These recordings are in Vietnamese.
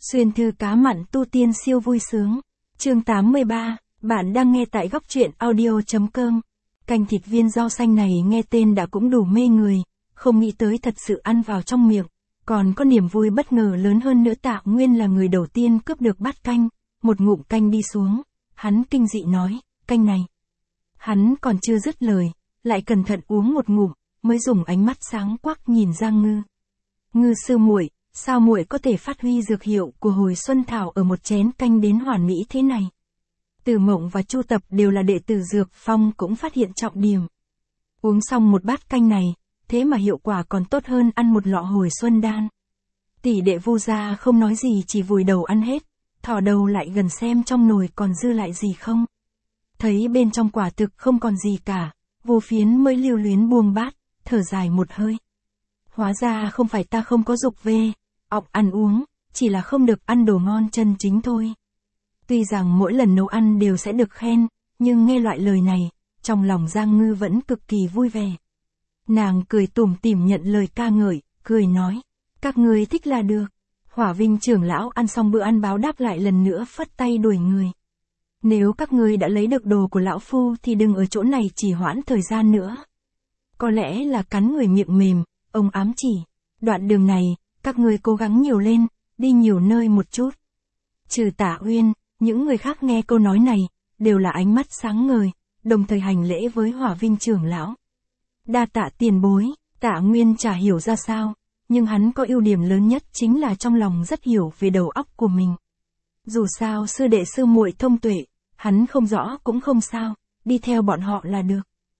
Xuyên thư cá mặn tu tiên siêu vui sướng. Chương 83, bạn đang nghe tại góc truyện audio.com. Canh thịt viên rau xanh này nghe tên đã cũng đủ mê người, không nghĩ tới thật sự ăn vào trong miệng. Còn có niềm vui bất ngờ lớn hơn nữa. Tạ Nguyên là người đầu tiên cướp được bát canh, một ngụm canh đi xuống, hắn kinh dị nói, canh này. Hắn còn chưa dứt lời, lại cẩn thận uống một ngụm, mới dùng ánh mắt sáng quắc nhìn Giang Ngư. Ngư sư muội, sao muội có thể phát huy dược hiệu của hồi xuân thảo ở một chén canh đến hoàn mỹ thế này? Từ Mộng và Chu Tập đều là đệ tử Dược Phong cũng phát hiện trọng điểm. Uống xong một bát canh này, thế mà hiệu quả còn tốt hơn ăn một lọ hồi xuân đan. Tỷ đệ Vu gia không nói gì, chỉ vùi đầu ăn hết, thò đầu lại gần xem trong nồi còn dư lại gì không. Thấy bên trong quả thực không còn gì cả, Vô Phiến mới lưu luyến buông bát, thở dài một hơi. Hóa ra không phải ta không có dục về ọc ăn uống, chỉ là không được ăn đồ ngon chân chính thôi. Tuy rằng mỗi lần nấu ăn đều sẽ được khen, nhưng nghe loại lời này, trong lòng Giang Ngư vẫn cực kỳ vui vẻ. Nàng cười tủm tỉm nhận lời ca ngợi, cười nói, các ngươi thích là được. Hỏa Vinh trưởng lão ăn xong bữa ăn báo đáp lại lần nữa phất tay đuổi người. Nếu các ngươi đã lấy được đồ của lão phu thì đừng ở chỗ này trì hoãn thời gian nữa. Có lẽ là cắn người miệng mềm, ông ám chỉ, đoạn đường này, các ngươi cố gắng nhiều lên, đi nhiều nơi một chút. Trừ Tạ Uyên, những người khác nghe câu nói này, đều là ánh mắt sáng ngời, đồng thời hành lễ với Hỏa Vinh trưởng lão. Đa tạ tiền bối. Tạ Nguyên chả hiểu ra sao, nhưng hắn có ưu điểm lớn nhất chính là trong lòng rất hiểu về đầu óc của mình. Dù sao sư đệ sư muội thông tuệ, hắn không rõ cũng không sao, đi theo bọn họ là được.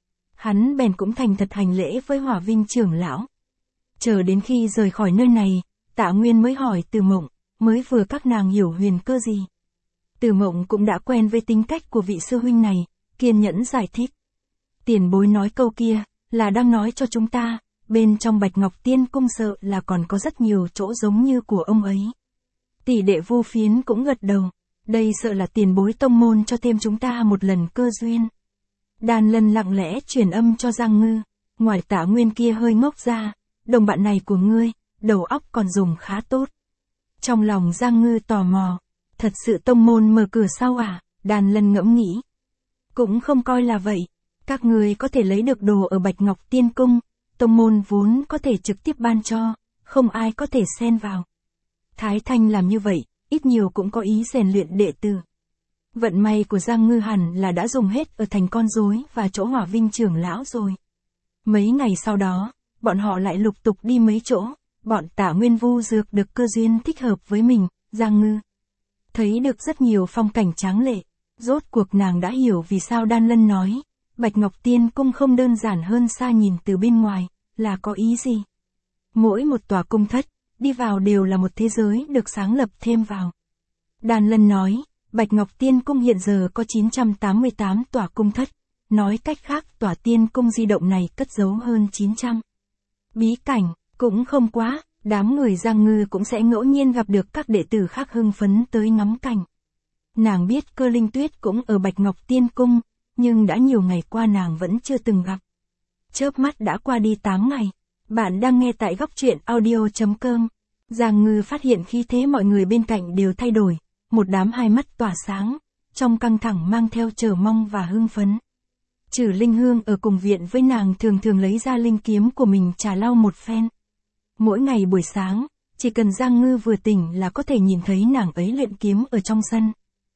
Hắn bèn cũng thành thật hành lễ với Hỏa Vinh trưởng lão. Chờ đến khi rời khỏi nơi này, Tạ Nguyên mới hỏi Từ Mộng, mới vừa các nàng hiểu huyền cơ gì. Từ Mộng cũng đã quen với tính cách của vị sư huynh này, kiên nhẫn giải thích. Tiền bối nói câu kia, là đang nói cho chúng ta, bên trong Bạch Ngọc Tiên Cung sợ là còn có rất nhiều chỗ giống như của ông ấy. Tỷ đệ Vô Phiến cũng gật đầu, đây sợ là tiền bối tông môn cho thêm chúng ta một lần cơ duyên. Đan Lân lặng lẽ truyền âm cho Giang Ngư, ngoài Tạ Nguyên kia hơi ngốc ra, đồng bạn này của ngươi, đầu óc còn dùng khá tốt. Trong lòng Giang Ngư tò mò, thật sự tông môn mở cửa sau à? Đan Lân ngẫm nghĩ. Cũng không coi là vậy, các ngươi có thể lấy được đồ ở Bạch Ngọc Tiên Cung, tông môn vốn có thể trực tiếp ban cho, không ai có thể xen vào. Thái Thanh làm như vậy, ít nhiều cũng có ý rèn luyện đệ tử. Vận may của Giang Ngư hẳn là đã dùng hết ở thành con rối và chỗ Hỏa Vinh trưởng lão rồi. Mấy ngày sau đó, bọn họ lại lục tục đi mấy chỗ, bọn Tạ Nguyên Vu dược được cơ duyên thích hợp với mình. Giang Ngư thấy được rất nhiều phong cảnh tráng lệ, rốt cuộc nàng đã hiểu vì sao Đan Lân nói, Bạch Ngọc Tiên Cung không đơn giản hơn xa nhìn từ bên ngoài, là có ý gì. Mỗi một tòa cung thất, đi vào đều là một thế giới được sáng lập thêm vào. Đan Lân nói, Bạch Ngọc Tiên Cung hiện giờ có 988 tòa cung thất, nói cách khác tòa tiên cung di động này cất giấu hơn 900. Bí cảnh, cũng không quá, đám người Giang Ngư cũng sẽ ngẫu nhiên gặp được các đệ tử khác hưng phấn tới ngắm cảnh. Nàng biết Cơ Linh Tuyết cũng ở Bạch Ngọc Tiên Cung, nhưng đã nhiều ngày qua nàng vẫn chưa từng gặp. Chớp mắt đã qua đi 8 ngày. Bạn đang nghe tại góc truyện audio.com. Giang Ngư phát hiện khí thế mọi người bên cạnh đều thay đổi, một đám hai mắt tỏa sáng, trong căng thẳng mang theo chờ mong và hưng phấn. Trừ Linh Hương ở cùng viện với nàng thường thường lấy ra linh kiếm của mình trà lau một phen. Mỗi ngày buổi sáng, chỉ cần Giang Ngư vừa tỉnh là có thể nhìn thấy nàng ấy luyện kiếm ở trong sân.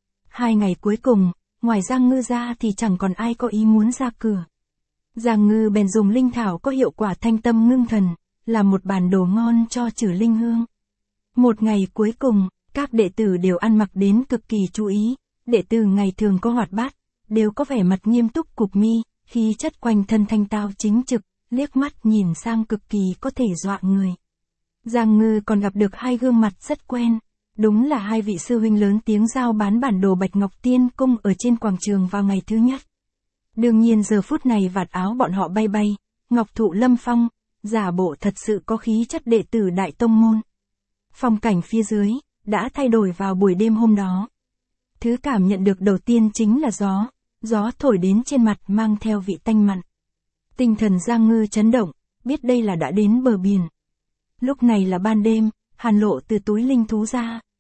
2 ngày cuối cùng, ngoài Giang Ngư ra thì chẳng còn ai có ý muốn ra cửa. Giang Ngư bèn dùng linh thảo có hiệu quả thanh tâm ngưng thần, làm một bàn đồ ngon cho Trừ Linh Hương. Một ngày cuối cùng, các đệ tử đều ăn mặc đến cực kỳ chú ý, đệ tử ngày thường có hoạt bát, đều có vẻ mặt nghiêm túc cụp mi, khí chất quanh thân thanh tao chính trực, liếc mắt nhìn sang cực kỳ có thể dọa người. Giang Ngư còn gặp được 2 gương mặt rất quen, đúng là 2 vị sư huynh lớn tiếng giao bán bản đồ Bạch Ngọc Tiên Cung ở trên quảng trường vào ngày thứ nhất. Đương nhiên giờ phút này vạt áo bọn họ bay bay, ngọc thụ lâm phong, giả bộ thật sự có khí chất đệ tử đại tông môn. Phong cảnh phía dưới, đã thay đổi vào buổi đêm hôm đó. Thứ cảm nhận được đầu tiên chính là gió thổi đến trên mặt mang theo vị tanh mặn. Tinh thần Giang Ngư chấn động, biết đây là đã đến bờ biển. Lúc này là ban đêm, Hàn Lộ từ túi linh thú ra.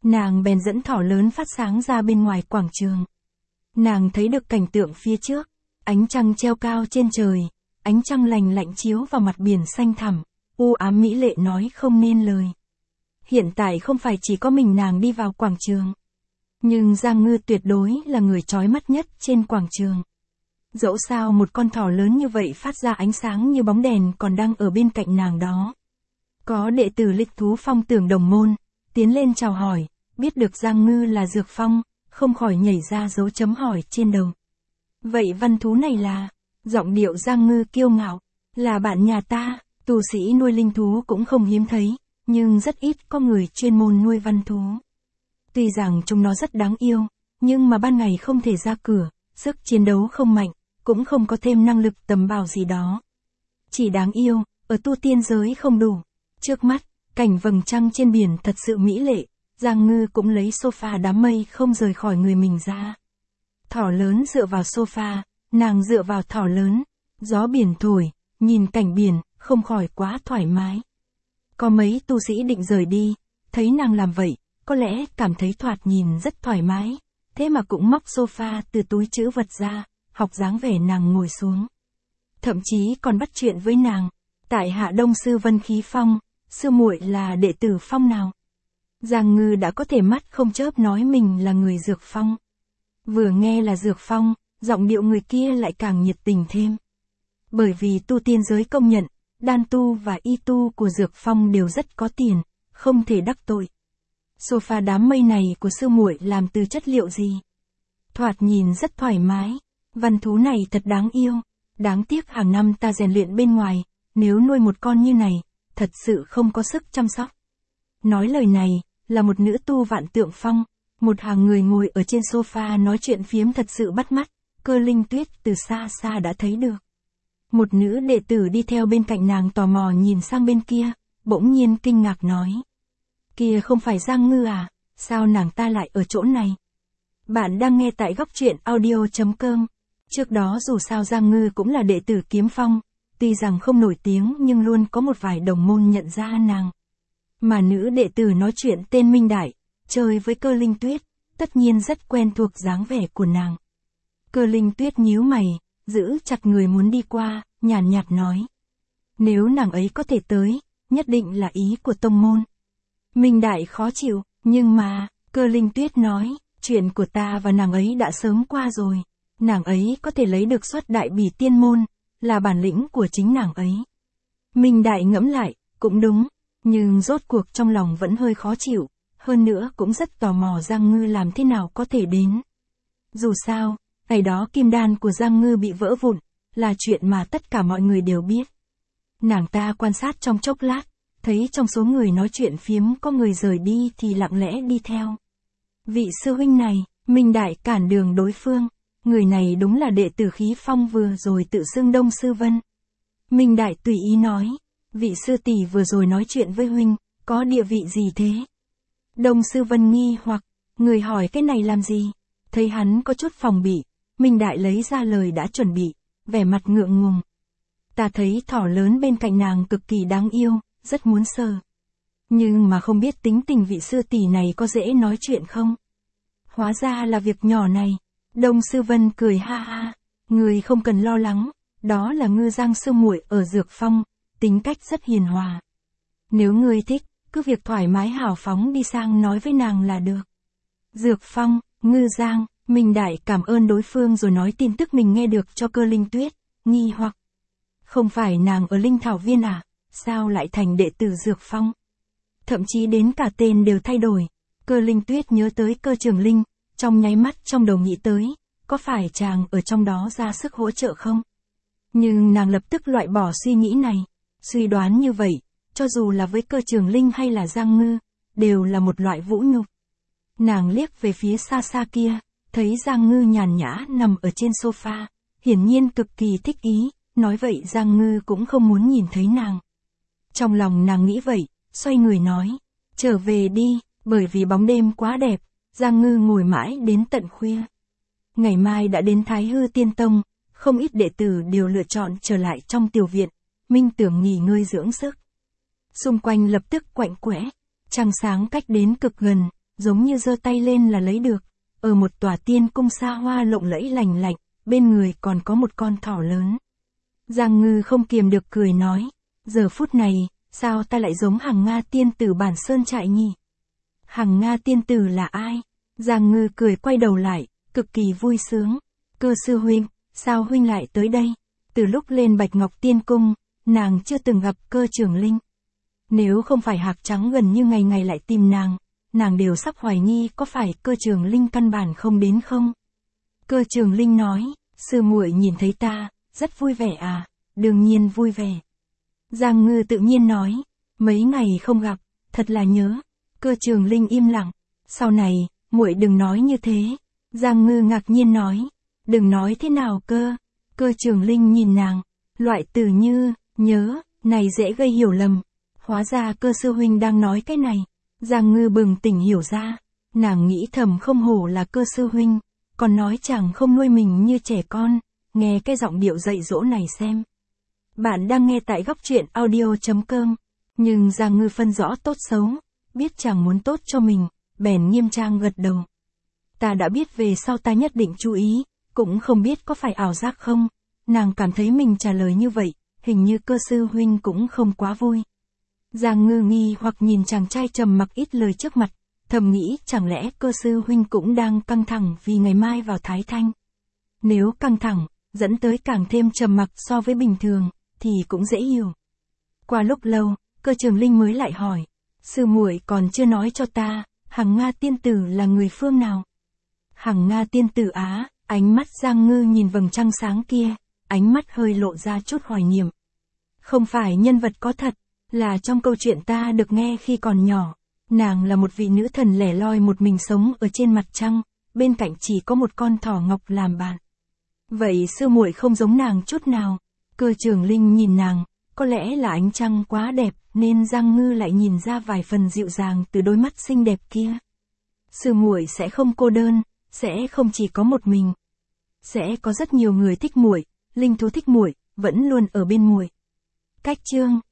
Nàng bèn dẫn thỏ lớn phát sáng ra bên ngoài quảng trường. Nàng thấy được cảnh tượng phía trước, ánh trăng treo cao trên trời, ánh trăng lành lạnh chiếu vào mặt biển xanh thẳm, u ám mỹ lệ nói không nên lời. Hiện tại không phải chỉ có mình nàng đi vào quảng trường. Nhưng Giang Ngư tuyệt đối là người chói mắt nhất trên quảng trường. Dẫu sao một con thỏ lớn như vậy phát ra ánh sáng như bóng đèn còn đang ở bên cạnh nàng đó. Có đệ tử Lịch Thú Phong Tưởng Đồng Môn, tiến lên chào hỏi, biết được Giang Ngư là Dược Phong, không khỏi nhảy ra dấu chấm hỏi trên đầu. Vậy văn thú này là, giọng điệu Giang Ngư kiêu ngạo, là bạn nhà ta, tu sĩ nuôi linh thú cũng không hiếm thấy, nhưng rất ít có người chuyên môn nuôi văn thú. Tuy rằng chúng nó rất đáng yêu, nhưng mà ban ngày không thể ra cửa, sức chiến đấu không mạnh, cũng không có thêm năng lực tầm bào gì đó. Chỉ đáng yêu, ở tu tiên giới không đủ. Trước mắt, cảnh vầng trăng trên biển thật sự mỹ lệ, Giang Ngư cũng lấy sofa đám mây không rời khỏi người mình ra. Thỏ lớn dựa vào sofa, nàng dựa vào thỏ lớn, gió biển thổi, nhìn cảnh biển, không khỏi quá thoải mái. Có mấy tu sĩ định rời đi, thấy nàng làm vậy, có lẽ cảm thấy thoạt nhìn rất thoải mái, thế mà cũng móc sofa từ túi trữ vật ra, học dáng vẻ nàng ngồi xuống. Thậm chí còn bắt chuyện với nàng, tại Hạ Đông sư Vân Khí Phong, sư muội là đệ tử phong nào? Giang Ngư đã có thể mắt không chớp nói mình là người Dược Phong. Vừa nghe là Dược Phong, giọng điệu người kia lại càng nhiệt tình thêm. Bởi vì tu tiên giới công nhận, đan tu và y tu của Dược Phong đều rất có tiền, không thể đắc tội. Sofa đám mây này của sư muội làm từ chất liệu gì? Thoạt nhìn rất thoải mái, văn thú này thật đáng yêu, đáng tiếc hàng năm ta rèn luyện bên ngoài, nếu nuôi một con như này, thật sự không có sức chăm sóc. Nói lời này, là một nữ tu Vạn Tượng Phong, một hàng người ngồi ở trên sofa nói chuyện phiếm thật sự bắt mắt, Cơ Linh Tuyết từ xa xa đã thấy được. Một nữ đệ tử đi theo bên cạnh nàng tò mò nhìn sang bên kia, bỗng nhiên kinh ngạc nói. Kia không phải Giang Ngư à, sao nàng ta lại ở chỗ này? Bạn đang nghe tại góc truyện audio.com. Trước đó dù sao Giang Ngư cũng là đệ tử Kiếm Phong, tuy rằng không nổi tiếng nhưng luôn có một vài đồng môn nhận ra nàng. Mà nữ đệ tử nói chuyện tên Minh Đại, chơi với Cơ Linh Tuyết, tất nhiên rất quen thuộc dáng vẻ của nàng. Cơ Linh Tuyết nhíu mày, giữ chặt người muốn đi qua, nhàn nhạt nói. Nếu nàng ấy có thể tới, nhất định là ý của tông môn. Minh Đại khó chịu, nhưng mà, Cơ Linh Tuyết nói, chuyện của ta và nàng ấy đã sớm qua rồi. Nàng ấy có thể lấy được suất đại bỉ tiên môn, là bản lĩnh của chính nàng ấy. Minh Đại ngẫm lại, cũng đúng, nhưng rốt cuộc trong lòng vẫn hơi khó chịu, hơn nữa cũng rất tò mò Giang Ngư làm thế nào có thể đến. Dù sao, ngày đó kim đan của Giang Ngư bị vỡ vụn, là chuyện mà tất cả mọi người đều biết. Nàng ta quan sát trong chốc lát, thấy trong số người nói chuyện phiếm có người rời đi thì lặng lẽ đi theo. Vị sư huynh này, Minh Đại cản đường đối phương, người này đúng là đệ tử Khí Phong vừa rồi tự xưng Đông Sư Vân. Minh Đại tùy ý nói, vị sư tỷ vừa rồi nói chuyện với huynh, có địa vị gì thế? Đông Sư Vân nghi hoặc, người hỏi cái này làm gì? Thấy hắn có chút phòng bị, Minh Đại lấy ra lời đã chuẩn bị, vẻ mặt ngượng ngùng. Ta thấy thỏ lớn bên cạnh nàng cực kỳ đáng yêu, rất muốn sờ. Nhưng mà không biết tính tình vị sư tỷ này có dễ nói chuyện không? Hóa ra là việc nhỏ này. Đông Sư Vân cười ha ha, người không cần lo lắng, đó là Ngư Giang sư muội ở Dược Phong, tính cách rất hiền hòa. Nếu ngươi thích, cứ việc thoải mái hào phóng đi sang nói với nàng là được. Dược Phong, Ngư Giang, Minh Đại cảm ơn đối phương rồi nói tin tức mình nghe được cho Cơ Linh Tuyết, nghi hoặc. Không phải nàng ở Linh Thảo Viên à, sao lại thành đệ tử Dược Phong? Thậm chí đến cả tên đều thay đổi. Cơ Linh Tuyết nhớ tới Cơ Trường Linh, trong nháy mắt trong đầu nghĩ tới, có phải chàng ở trong đó ra sức hỗ trợ không? Nhưng nàng lập tức loại bỏ suy nghĩ này, suy đoán như vậy, cho dù là với Cơ Trường Linh hay là Giang Ngư, đều là một loại vũ nhục. Nàng liếc về phía xa xa kia, thấy Giang Ngư nhàn nhã nằm ở trên sofa, hiển nhiên cực kỳ thích ý, nói vậy Giang Ngư cũng không muốn nhìn thấy nàng. Trong lòng nàng nghĩ vậy, xoay người nói, trở về đi, bởi vì bóng đêm quá đẹp, Giang Ngư ngồi mãi đến tận khuya. Ngày mai đã đến Thái Hư Tiên Tông, không ít đệ tử đều lựa chọn trở lại trong tiểu viện, Minh Tưởng nghỉ ngơi dưỡng sức. Xung quanh lập tức quạnh quẽ, trăng sáng cách đến cực gần, giống như giơ tay lên là lấy được, ở một tòa tiên cung xa hoa lộng lẫy lành lạnh, bên người còn có một con thỏ lớn. Giang Ngư không kiềm được cười nói, giờ phút này, sao ta lại giống Hằng Nga tiên tử bản sơn trại nhỉ? Hằng Nga tiên tử là ai? Giang Ngư cười quay đầu lại, cực kỳ vui sướng. Cơ sư huynh, sao huynh lại tới đây? Từ lúc lên Bạch Ngọc Tiên Cung, nàng chưa từng gặp Cơ Trường Linh. Nếu không phải Hạc Trắng gần như ngày ngày lại tìm nàng đều sắp hoài nghi có phải Cơ Trường Linh căn bản không đến không? Cơ Trường Linh nói, sư muội nhìn thấy ta, rất vui vẻ à? Đương nhiên vui vẻ. Giang Ngư tự nhiên nói, mấy ngày không gặp, thật là nhớ. Cơ Trường Linh im lặng, sau này, muội đừng nói như thế. Giang Ngư ngạc nhiên nói, đừng nói thế nào cơ? Cơ Trường Linh nhìn nàng, loại từ như, nhớ, này dễ gây hiểu lầm. Hóa ra Cơ sư huynh đang nói cái này. Giang Ngư bừng tỉnh hiểu ra, nàng nghĩ thầm không hổ là Cơ sư huynh, còn nói chẳng không nuôi mình như trẻ con, nghe cái giọng điệu dạy dỗ này xem. Bạn đang nghe tại góc truyện audio.com, nhưng Giang Ngư phân rõ tốt xấu, biết chàng muốn tốt cho mình, bèn nghiêm trang gật đầu. Ta đã biết về sau ta nhất định chú ý, cũng không biết có phải ảo giác không, nàng cảm thấy mình trả lời như vậy, hình như Cơ sư huynh cũng không quá vui. Giang Ngư nghi hoặc nhìn chàng trai trầm mặc ít lời trước mặt, thầm nghĩ chẳng lẽ Cơ sư huynh cũng đang căng thẳng vì ngày mai vào Thái Thanh. Nếu căng thẳng, dẫn tới càng thêm trầm mặc so với bình thường, thì cũng dễ hiểu. Qua lúc lâu, Cơ Trường Linh mới lại hỏi, sư muội còn chưa nói cho ta, Hằng Nga tiên tử là người phương nào? Hằng Nga tiên tử á, ánh mắt Giang Ngư nhìn vầng trăng sáng kia, ánh mắt hơi lộ ra chút hoài niệm. Không phải nhân vật có thật, là trong câu chuyện ta được nghe khi còn nhỏ, nàng là một vị nữ thần lẻ loi một mình sống ở trên mặt trăng, bên cạnh chỉ có một con thỏ ngọc làm bạn. Vậy sư muội không giống nàng chút nào. Cơ Trường Linh nhìn nàng, có lẽ là ánh trăng quá đẹp, nên Giang Ngư lại nhìn ra vài phần dịu dàng từ đôi mắt xinh đẹp kia. Sư muội sẽ không cô đơn, sẽ không chỉ có một mình. Sẽ có rất nhiều người thích muội, linh thú thích muội, vẫn luôn ở bên muội. Cách chương